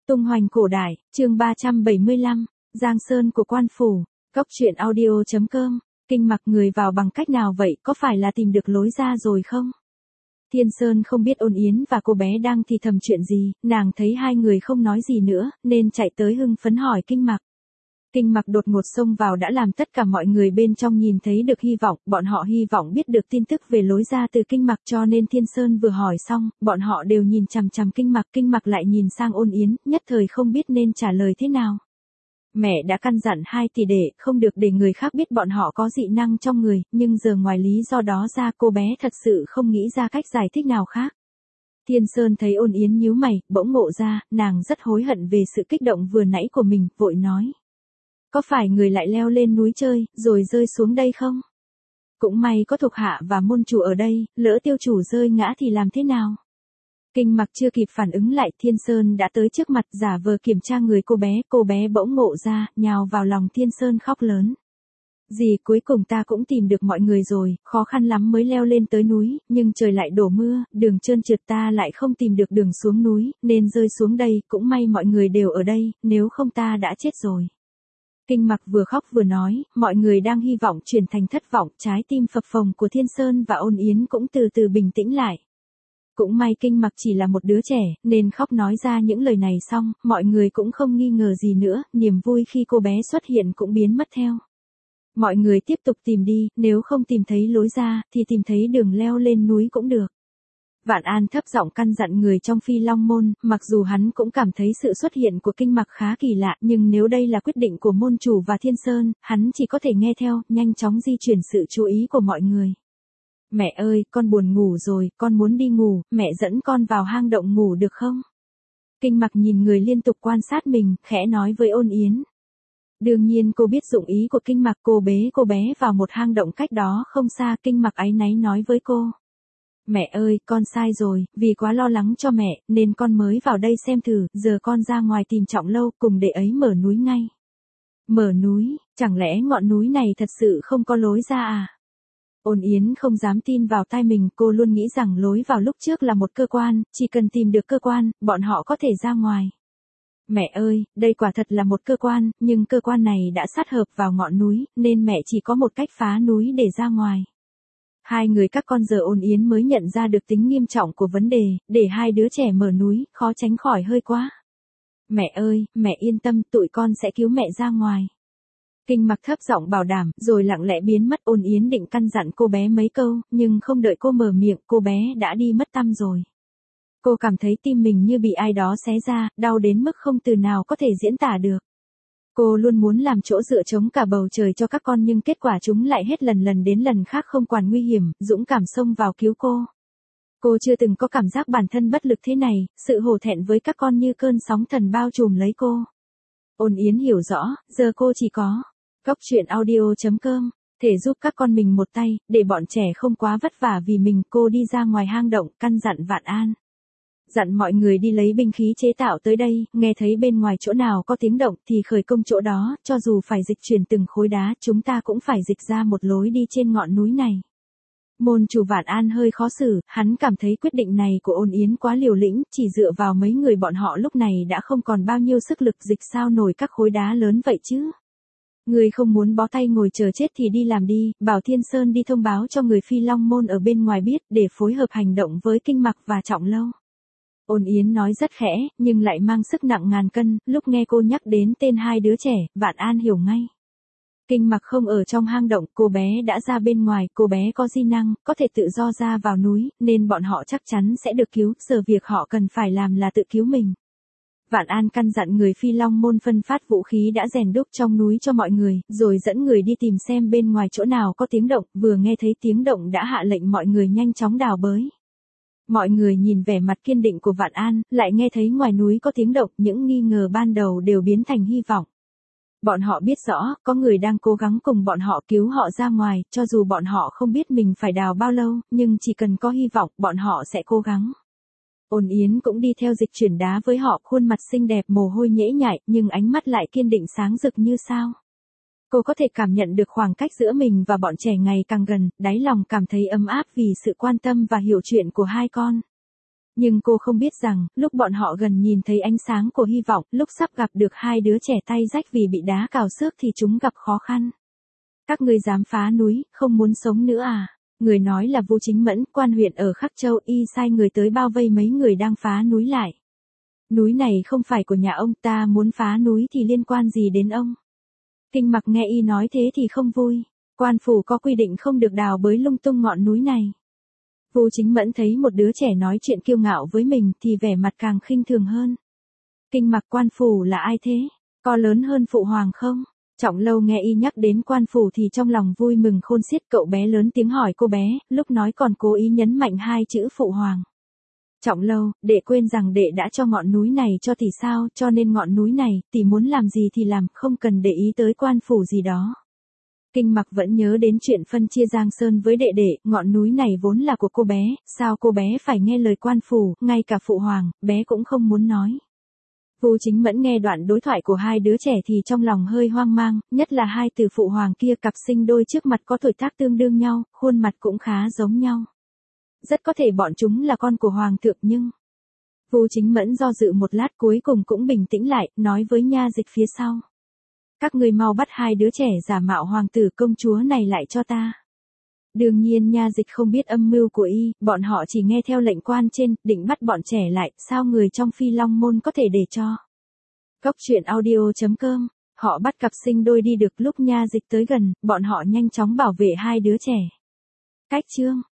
Tung hoành cổ đại, chương 375, Giang Sơn của quan phủ, Cốc truyện audio.com, kinh mặc người vào bằng cách nào vậy, có phải là tìm được lối ra rồi không? Thiên Sơn không biết Ôn Yến và cô bé đang thì thầm chuyện gì, nàng thấy hai người không nói gì nữa, nên chạy tới hưng phấn hỏi kinh mặc. Kinh mặc đột ngột xông vào đã làm tất cả mọi người bên trong nhìn thấy được hy vọng, bọn họ hy vọng biết được tin tức về lối ra từ kinh mặc, cho nên Thiên Sơn vừa hỏi xong, bọn họ đều nhìn chằm chằm kinh mặc lại nhìn sang Ôn Yến, nhất thời không biết nên trả lời thế nào. Mẹ đã căn dặn hai tỷ đệ không được để người khác biết bọn họ có dị năng trong người, nhưng giờ ngoài lý do đó ra cô bé thật sự không nghĩ ra cách giải thích nào khác. Thiên Sơn thấy Ôn Yến nhíu mày, bỗng ngộ ra, nàng rất hối hận về sự kích động vừa nãy của mình, vội nói. Có phải người lại leo lên núi chơi, rồi rơi xuống đây không? Cũng may có thuộc hạ và môn chủ ở đây, lỡ tiêu chủ rơi ngã thì làm thế nào? Kinh mặc chưa kịp phản ứng lại, Thiên Sơn đã tới trước mặt giả vờ kiểm tra người cô bé bỗng ngộ ra, nhào vào lòng Thiên Sơn khóc lớn. Dì, cuối cùng ta cũng tìm được mọi người rồi, khó khăn lắm mới leo lên tới núi, nhưng trời lại đổ mưa, đường trơn trượt ta lại không tìm được đường xuống núi, nên rơi xuống đây, cũng may mọi người đều ở đây, nếu không ta đã chết rồi. Kinh mặc vừa khóc vừa nói, mọi người đang hy vọng chuyển thành thất vọng, trái tim phập phồng của Thiên Sơn và Ôn Yến cũng từ từ bình tĩnh lại. Cũng may kinh mặc chỉ là một đứa trẻ, nên khóc nói ra những lời này xong, mọi người cũng không nghi ngờ gì nữa, niềm vui khi cô bé xuất hiện cũng biến mất theo. Mọi người tiếp tục tìm đi, nếu không tìm thấy lối ra, thì tìm thấy đường leo lên núi cũng được. Vạn An thấp giọng căn dặn người trong Phi Long môn, mặc dù hắn cũng cảm thấy sự xuất hiện của kinh mặc khá kỳ lạ, nhưng nếu đây là quyết định của môn chủ và Thiên Sơn, hắn chỉ có thể nghe theo, nhanh chóng di chuyển sự chú ý của mọi người. Mẹ ơi, con buồn ngủ rồi, con muốn đi ngủ, mẹ dẫn con vào hang động ngủ được không? Kinh mặc nhìn người liên tục quan sát mình, khẽ nói với Ôn Yến. Đương nhiên cô biết dụng ý của kinh mặc, cô bé vào một hang động cách đó không xa, kinh mặc áy náy nói với cô. Mẹ ơi, con sai rồi, vì quá lo lắng cho mẹ, nên con mới vào đây xem thử, giờ con ra ngoài tìm Trọng Lâu, cùng để ấy mở núi ngay. Mở núi, chẳng lẽ ngọn núi này thật sự không có lối ra à? Ôn Yến không dám tin vào tai mình, cô luôn nghĩ rằng lối vào lúc trước là một cơ quan, chỉ cần tìm được cơ quan, bọn họ có thể ra ngoài. Mẹ ơi, đây quả thật là một cơ quan, nhưng cơ quan này đã sát hợp vào ngọn núi, nên mẹ chỉ có một cách phá núi để ra ngoài. Hai người các con giờ Ôn Yến mới nhận ra được tính nghiêm trọng của vấn đề, để hai đứa trẻ mở núi, khó tránh khỏi hơi quá. Mẹ ơi, mẹ yên tâm, tụi con sẽ cứu mẹ ra ngoài. Kinh mặc thấp giọng bảo đảm, rồi lặng lẽ biến mất. Ôn Yến định căn dặn cô bé mấy câu, nhưng không đợi cô mở miệng, cô bé đã đi mất tăm rồi. Cô cảm thấy tim mình như bị ai đó xé ra, đau đến mức không từ nào có thể diễn tả được. Cô luôn muốn làm chỗ dựa chống cả bầu trời cho các con, nhưng kết quả chúng lại hết lần đến lần khác không quản nguy hiểm, dũng cảm xông vào cứu cô. Cô chưa từng có cảm giác bản thân bất lực thế này, sự hổ thẹn với các con như cơn sóng thần bao trùm lấy cô. Ôn Yến hiểu rõ, giờ cô chỉ có Cốc truyện audio.com, thể giúp các con mình một tay, để bọn trẻ không quá vất vả vì mình. Cô đi ra ngoài hang động, căn dặn Vạn An. Dặn mọi người đi lấy binh khí chế tạo tới đây, nghe thấy bên ngoài chỗ nào có tiếng động thì khởi công chỗ đó, cho dù phải dịch chuyển từng khối đá, chúng ta cũng phải dịch ra một lối đi trên ngọn núi này. Môn chủ Vạn An hơi khó xử, hắn cảm thấy quyết định này của Ôn Yến quá liều lĩnh, chỉ dựa vào mấy người bọn họ lúc này đã không còn bao nhiêu sức lực dịch sao nổi các khối đá lớn vậy chứ. Người không muốn bó tay ngồi chờ chết thì đi làm đi, bảo Thiên Sơn đi thông báo cho người Phi Long môn ở bên ngoài biết, để phối hợp hành động với kinh mặc và Trọng Lâu. Ôn Yến nói rất khẽ, nhưng lại mang sức nặng ngàn cân, lúc nghe cô nhắc đến tên hai đứa trẻ, Vạn An hiểu ngay. Kinh mặc không ở trong hang động, cô bé đã ra bên ngoài, cô bé có di năng, có thể tự do ra vào núi, nên bọn họ chắc chắn sẽ được cứu, giờ việc họ cần phải làm là tự cứu mình. Vạn An căn dặn người Phi Long môn phân phát vũ khí đã rèn đúc trong núi cho mọi người, rồi dẫn người đi tìm xem bên ngoài chỗ nào có tiếng động, vừa nghe thấy tiếng động đã hạ lệnh mọi người nhanh chóng đào bới. Mọi người nhìn vẻ mặt kiên định của Vạn An, lại nghe thấy ngoài núi có tiếng động, những nghi ngờ ban đầu đều biến thành hy vọng. Bọn họ biết rõ, có người đang cố gắng cùng bọn họ cứu họ ra ngoài, cho dù bọn họ không biết mình phải đào bao lâu, nhưng chỉ cần có hy vọng, bọn họ sẽ cố gắng. Ôn Yến cũng đi theo dịch chuyển đá với họ, khuôn mặt xinh đẹp mồ hôi nhễ nhại, nhưng ánh mắt lại kiên định sáng rực như sao. Cô có thể cảm nhận được khoảng cách giữa mình và bọn trẻ ngày càng gần, đáy lòng cảm thấy ấm áp vì sự quan tâm và hiểu chuyện của hai con. Nhưng cô không biết rằng, lúc bọn họ gần nhìn thấy ánh sáng của hy vọng, lúc sắp gặp được hai đứa trẻ tay rách vì bị đá cào xước thì chúng gặp khó khăn. Các ngươi dám phá núi, không muốn sống nữa à? Người nói là Vu Chính Mẫn, quan huyện ở Khắc Châu, y sai người tới bao vây mấy người đang phá núi lại. Núi này không phải của nhà ông, ta muốn phá núi thì liên quan gì đến ông? Kinh Mặc nghe y nói thế thì không vui. Quan phủ có quy định không được đào bới lung tung ngọn núi này. Vu Chính Mẫn thấy một đứa trẻ nói chuyện kiêu ngạo với mình thì vẻ mặt càng khinh thường hơn. Kinh Mặc, quan phủ là ai thế? Có lớn hơn phụ hoàng không? Trọng Lâu nghe y nhắc đến quan phủ thì trong lòng vui mừng khôn xiết, cậu bé lớn tiếng hỏi cô bé, lúc nói còn cố ý nhấn mạnh hai chữ phụ hoàng. Trọng Lâu, đệ quên rằng đệ đã cho ngọn núi này cho tỷ sao, cho nên ngọn núi này, tỷ muốn làm gì thì làm, không cần để ý tới quan phủ gì đó. Kinh Mặc vẫn nhớ đến chuyện phân chia Giang Sơn với đệ đệ, ngọn núi này vốn là của cô bé, sao cô bé phải nghe lời quan phủ, ngay cả phụ hoàng, bé cũng không muốn nói. Vu Chính Mẫn nghe đoạn đối thoại của hai đứa trẻ thì trong lòng hơi hoang mang, nhất là hai từ phụ hoàng kia, cặp sinh đôi trước mặt có tuổi tác tương đương nhau, khuôn mặt cũng khá giống nhau. Rất có thể bọn chúng là con của hoàng thượng nhưng... Vu Chính Mẫn do dự một lát cuối cùng cũng bình tĩnh lại, nói với nha dịch phía sau. Các ngươi mau bắt hai đứa trẻ giả mạo hoàng tử công chúa này lại cho ta. Đương nhiên nha dịch không biết âm mưu của y, bọn họ chỉ nghe theo lệnh quan trên, định bắt bọn trẻ lại, sao người trong Phi Long môn có thể để cho. Góc truyện audio.com, họ bắt cặp sinh đôi đi được, lúc nha dịch tới gần, bọn họ nhanh chóng bảo vệ hai đứa trẻ. Cách chương